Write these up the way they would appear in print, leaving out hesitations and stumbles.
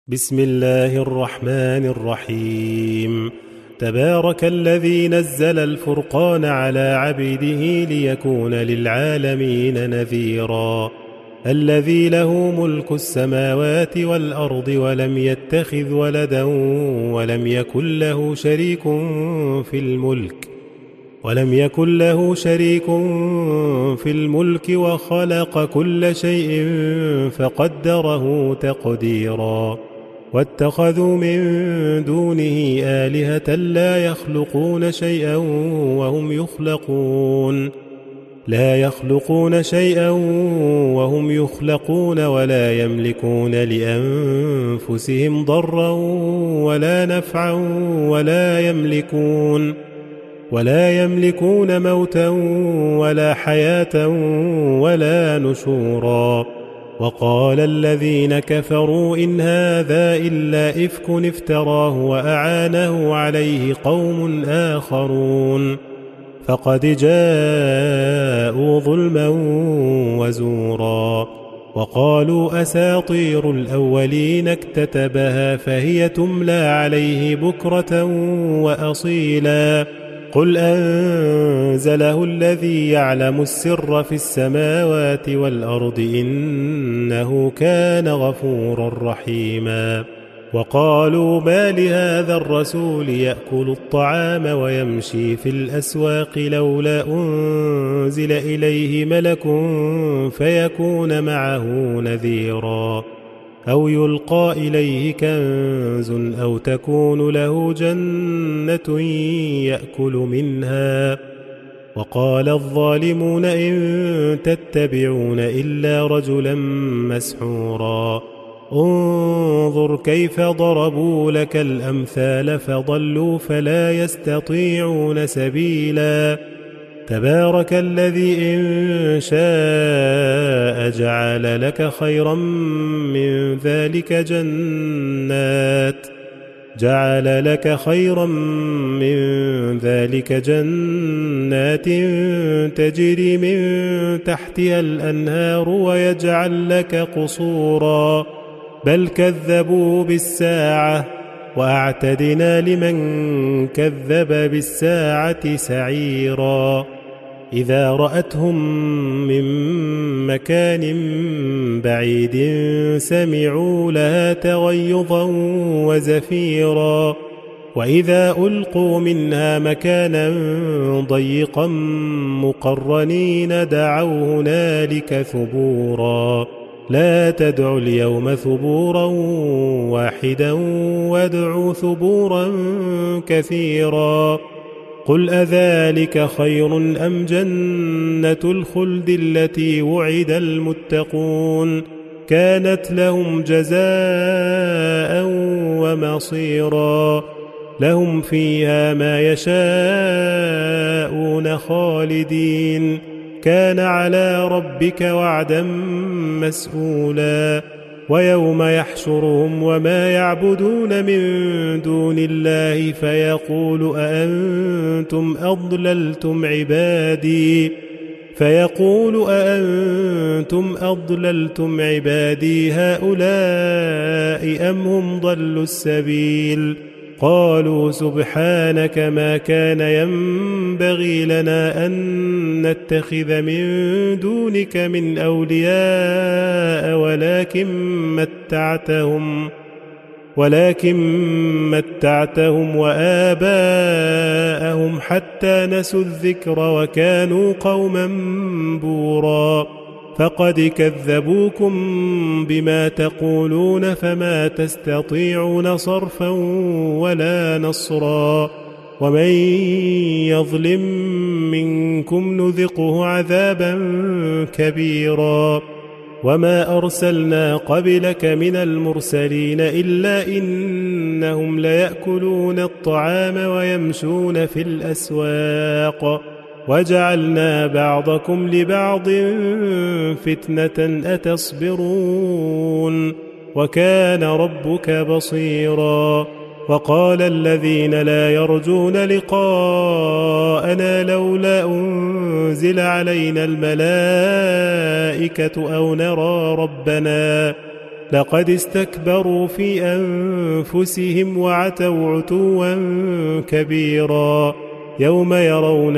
بسم الله الرحمن الرحيم. تبارك الذي نزل الفرقان على عبده ليكون للعالمين نذيرا. الذي له ملك السماوات والأرض ولم يتخذ ولدا ولم يكن له شريك في الملك وخلق كل شيء فقدره تقديرا. واتخذوا من دونه آلهة لا يخلقون شيئا وهم يخلقون ولا يملكون لأنفسهم ضرا ولا نفعا ولا يملكون موتا ولا حياة ولا نشورا. وقال الذين كفروا إن هذا إلا إفك افتراه وأعانه عليه قوم آخرون فقد جاءوا ظلما وزورا. وقالوا أساطير الأولين اكتتبها فهي تملى عليه بكرة وأصيلا. قل أنزله الذي يعلم السر في السماوات والأرض إنه كان غفورا رحيما. وقالوا ما لهذا الرسول يأكل الطعام ويمشي في الأسواق لولا أنزل إليه ملك فيكون معه نذيرا أو يلقى إليه كنز أو تكون له جنة يأكل منها. وقال الظالمون إن تتبعون إلا رجلا مسحورا. انظر كيف ضربوا لك الأمثال فضلوا فلا يستطيعون سبيلا. تبارك الذي إن شاء جعل لك خيرا من ذلك جنات تجري من تحتها الأنهار ويجعل لك قصورا بل كذبوا بالساعة وأعتدنا لمن كذب بالساعة سعيرا. إذا رأتهم من مكان بعيد سمعوا لها تغيظا وزفيرا. وإذا ألقوا منها مكانا ضيقا مقرنين دعوا هنالك ثبورا. لا تدعوا اليوم ثبورا واحدا وادعوا ثبورا كثيرا. قل أذلك خير أم جنة الخلد التي وعد المتقون كانت لهم جزاء ومصيرا. لهم فيها ما يشاءون خالدين كان على ربك وعدا مسئولا. ويوم يحشرهم وما يعبدون من دون الله فيقول أأنتم أضللتم عبادي هؤلاء أم هم ضلوا السبيل. قالوا سبحانك ما كان ينبغي لنا أن نتخذ من دونك من أولياء ولكن متعتهم وآباءهم حتى نسوا الذكر وكانوا قوما بورا. فقد كذبوكم بما تقولون فما تستطيعون صرفا ولا نصرا. ومن يظلم منكم نذقه عذابا كبيرا. وما أرسلنا قبلك من المرسلين إلا إنهم ليأكلون الطعام ويمشون في الأسواق وجعلنا بعضكم لبعض فتنة أتصبرون وكان ربك بصيرا. وقال الذين لا يرجون لقاءنا لولا أنزل علينا الملائكة أو نرى ربنا لقد استكبروا في أنفسهم وعتوا عتوا كبيرا يوم يرون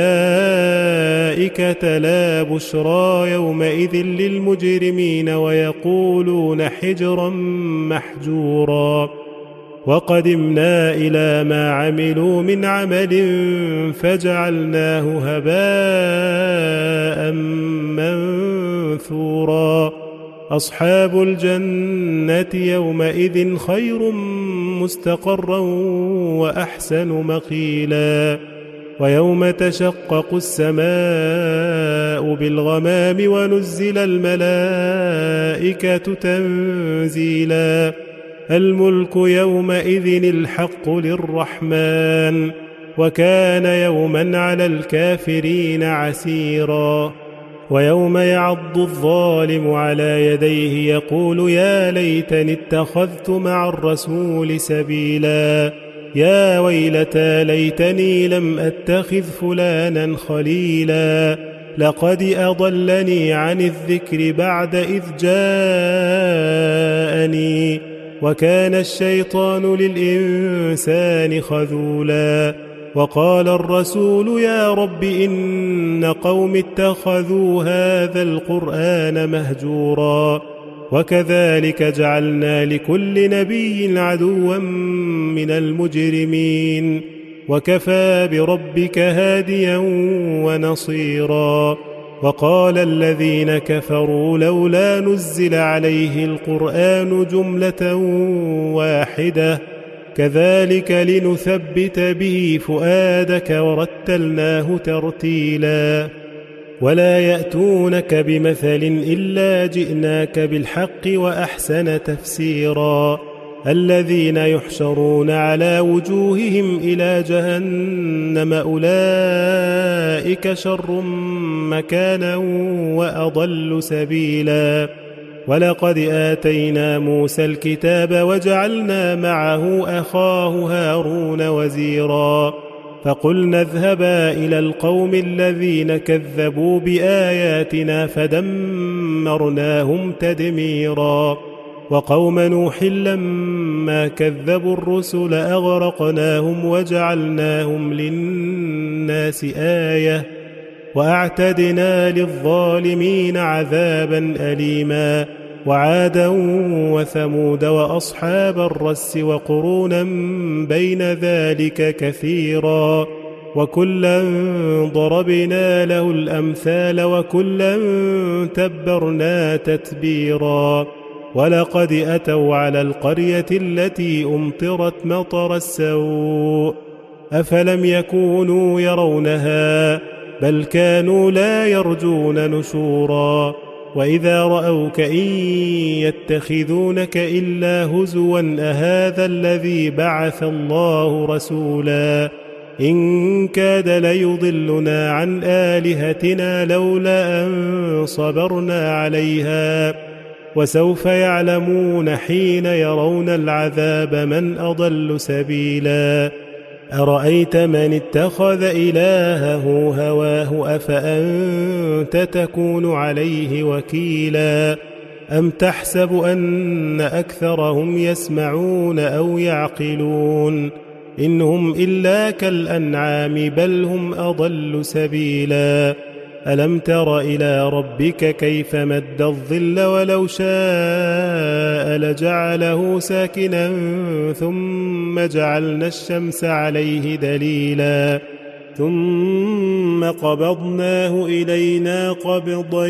الملائكة لا بشرى يومئذ للمجرمين ويقولون حجرا محجورا وقدمنا إلى ما عملوا من عمل فجعلناه هباء منثورا أصحاب الجنة يومئذ خير مستقرا وأحسن مقيلا ويوم تشقق السماء بالغمام ونزل الملائكة تنزيلا الملك يومئذ الحق للرحمن وكان يوما على الكافرين عسيرا ويوم يعض الظالم على يديه يقول يا ليتني اتخذت مع الرسول سبيلا يا ويلتى ليتني لم أتخذ فلانا خليلا لقد أضلني عن الذكر بعد إذ جاءني وكان الشيطان للإنسان خذولا وقال الرسول يا رب إن قوم اتخذوا هذا القرآن مهجورا وكذلك جعلنا لكل نبي عدوا من المجرمين وكفى بربك هاديا ونصيرا وقال الذين كفروا لولا نزل عليه القرآن جملة واحدة كذلك لنثبت به فؤادك ورتلناه ترتيلا ولا يأتونك بمثل إلا جئناك بالحق وأحسن تفسيرا الذين يحشرون على وجوههم إلى جهنم أولئك شر مكانا وأضل سبيلا ولقد آتينا موسى الكتاب وجعلنا معه أخاه هارون وزيرا فقلنا اذهبا إلى القوم الذين كذبوا بآياتنا فدمرناهم تدميرا وقوم نوح لما كذبوا الرسل أغرقناهم وجعلناهم للناس آية وأعتدنا للظالمين عذابا أليما وعادا وثمود وأصحاب الرس وقرونا بين ذلك كثيرا وكلا ضربنا له الأمثال وكلا تبرنا تتبيرا ولقد أتوا على القرية التي أمطرت مطر السوء أفلم يكونوا يرونها بل كانوا لا يرجون نشورا وإذا رأوك إن يتخذونك إلا هزوا أهذا الذي بعث الله رسولا إن كاد ليضلنا عن آلهتنا لولا أن صبرنا عليها وسوف يعلمون حين يرون العذاب من أضل سبيلا أرأيت من اتخذ إلهه هواه أفأنت تكون عليه وكيلا أم تحسب أن أكثرهم يسمعون أو يعقلون إن هم إلا كالأنعام بل هم أضل سبيلا ألم تر إلى ربك كيف مد الظل ولو شاء لجعله ساكنا ثم جعلنا الشمس عليه دليلا ثم قبضناه إلينا قبضا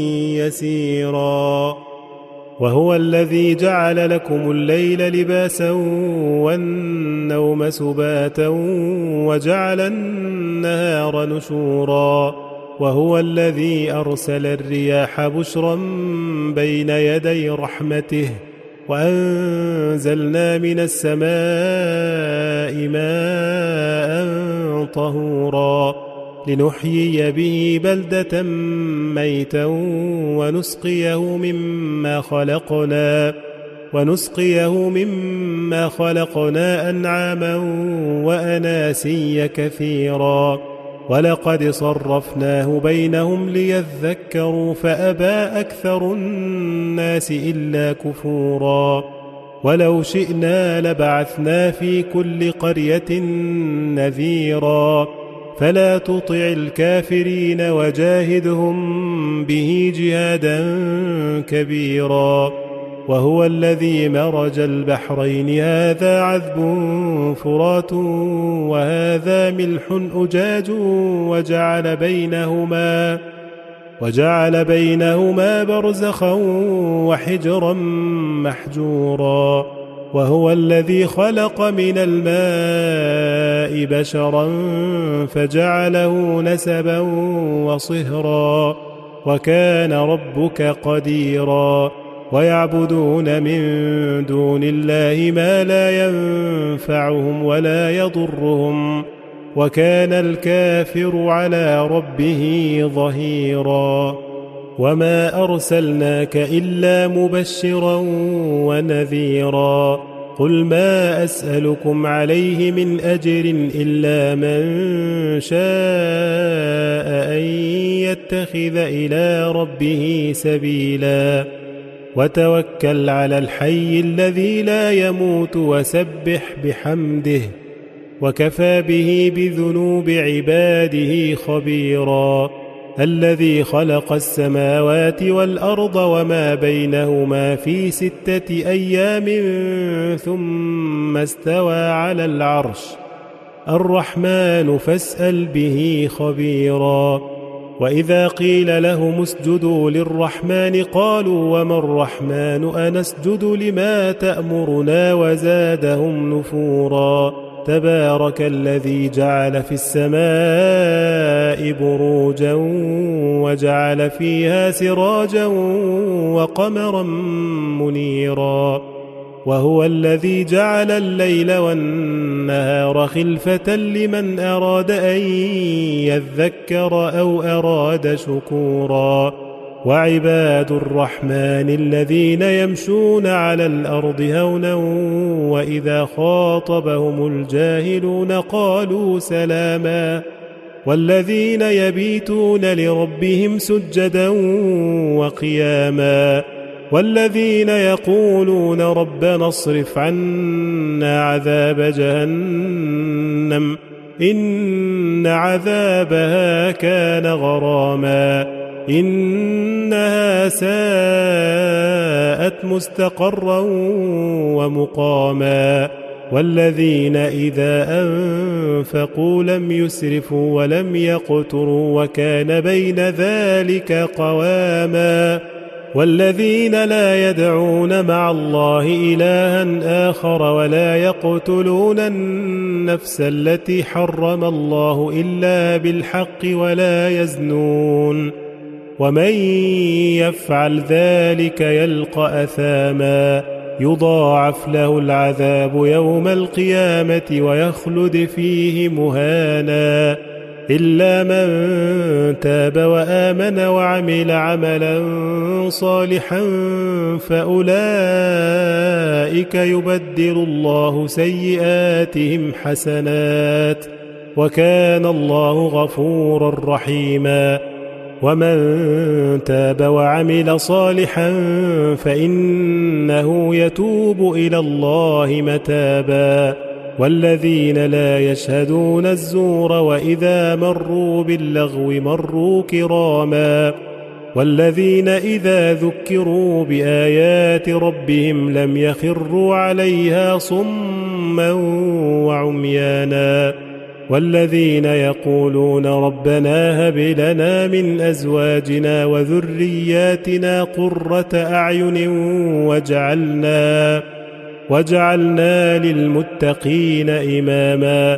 يسيرا وهو الذي جعل لكم الليل لباسا والنوم سباتا وجعل النهار نشورا وهو الذي أرسل الرياح بشرا بين يدي رحمته وأنزلنا من السماء ماء طهورا لنحيي به بلدة ميتا ونسقيه مما خلقنا أنعاما وأناسيا كثيرا ولقد صرفناه بينهم ليذكروا فأبى أكثر الناس إلا كفورا ولو شئنا لبعثنا في كل قرية نذيرا فلا تطع الكافرين وجاهدهم به جهادا كبيرا وهو الذي مرج البحرين هذا عذب فرات وهذا ملح أجاج وجعل بينهما برزخا وحجرا محجورا وهو الذي خلق من الماء بشرا فجعله نسبا وصهرا وكان ربك قديرا ويعبدون من دون الله ما لا ينفعهم ولا يضرهم وكان الكافر على ربه ظهيرا وما أرسلناك إلا مبشرا ونذيرا قل ما أسألكم عليه من أجر إلا من شاء أن يتخذ إلى ربه سبيلا وتوكل على الحي الذي لا يموت وسبح بحمده وكفى به بذنوب عباده خبيرا الذي خلق السماوات والأرض وما بينهما في 6 أيام ثم استوى على العرش الرحمن فاسأل به خبيرا وإذا قيل لهم اسجدوا للرحمن قالوا وما الرحمن أنسجد لما تأمرنا وزادهم نفورا تبارك الذي جعل في السماء بروجا وجعل فيها سراجا وقمرا منيرا وهو الذي جعل الليل والنهار خلفة لمن أراد أن يذكر أو أراد شكورا وعباد الرحمن الذين يمشون على الأرض هونا وإذا خاطبهم الجاهلون قالوا سلاما والذين يبيتون لربهم سجدا وقياما والذين يقولون ربنا اصرف عنا عذاب جهنم إن عذابها كان غراما إنها ساءت مستقرا ومقاما والذين إذا أنفقوا لم يسرفوا ولم يقتروا وكان بين ذلك قواما والذين لا يدعون مع الله إلها آخر ولا يقتلون النفس التي حرم الله إلا بالحق ولا يزنون ومن يفعل ذلك يلقى أثاما يضاعف له العذاب يوم القيامة ويخلد فيه مهانا إلا من تاب وآمن وعمل عملا صالحا فأولئك يبدل الله سيئاتهم حسنات وكان الله غفورا رحيما ومن تاب وعمل صالحا فإنه يتوب إلى الله متابا والذين لا يشهدون الزور وإذا مروا باللغو مروا كراما والذين إذا ذكروا بآيات ربهم لم يخروا عليها صما وعميانا والذين يقولون ربنا هب لنا من أزواجنا وذرياتنا قرة أعين واجعلنا للمتقين إماما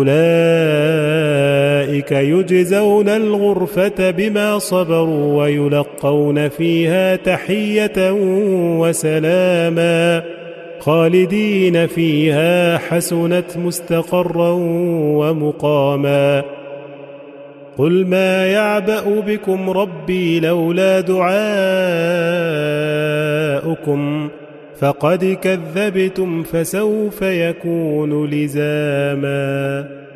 أولئك يجزون الغرفة بما صبروا ويلقون فيها تحية وسلاما خالدين فيها حسنت مستقرا ومقاما قل ما يعبأ بكم ربي لولا دعاؤكم فقد كذبتم فسوف يكون لزاما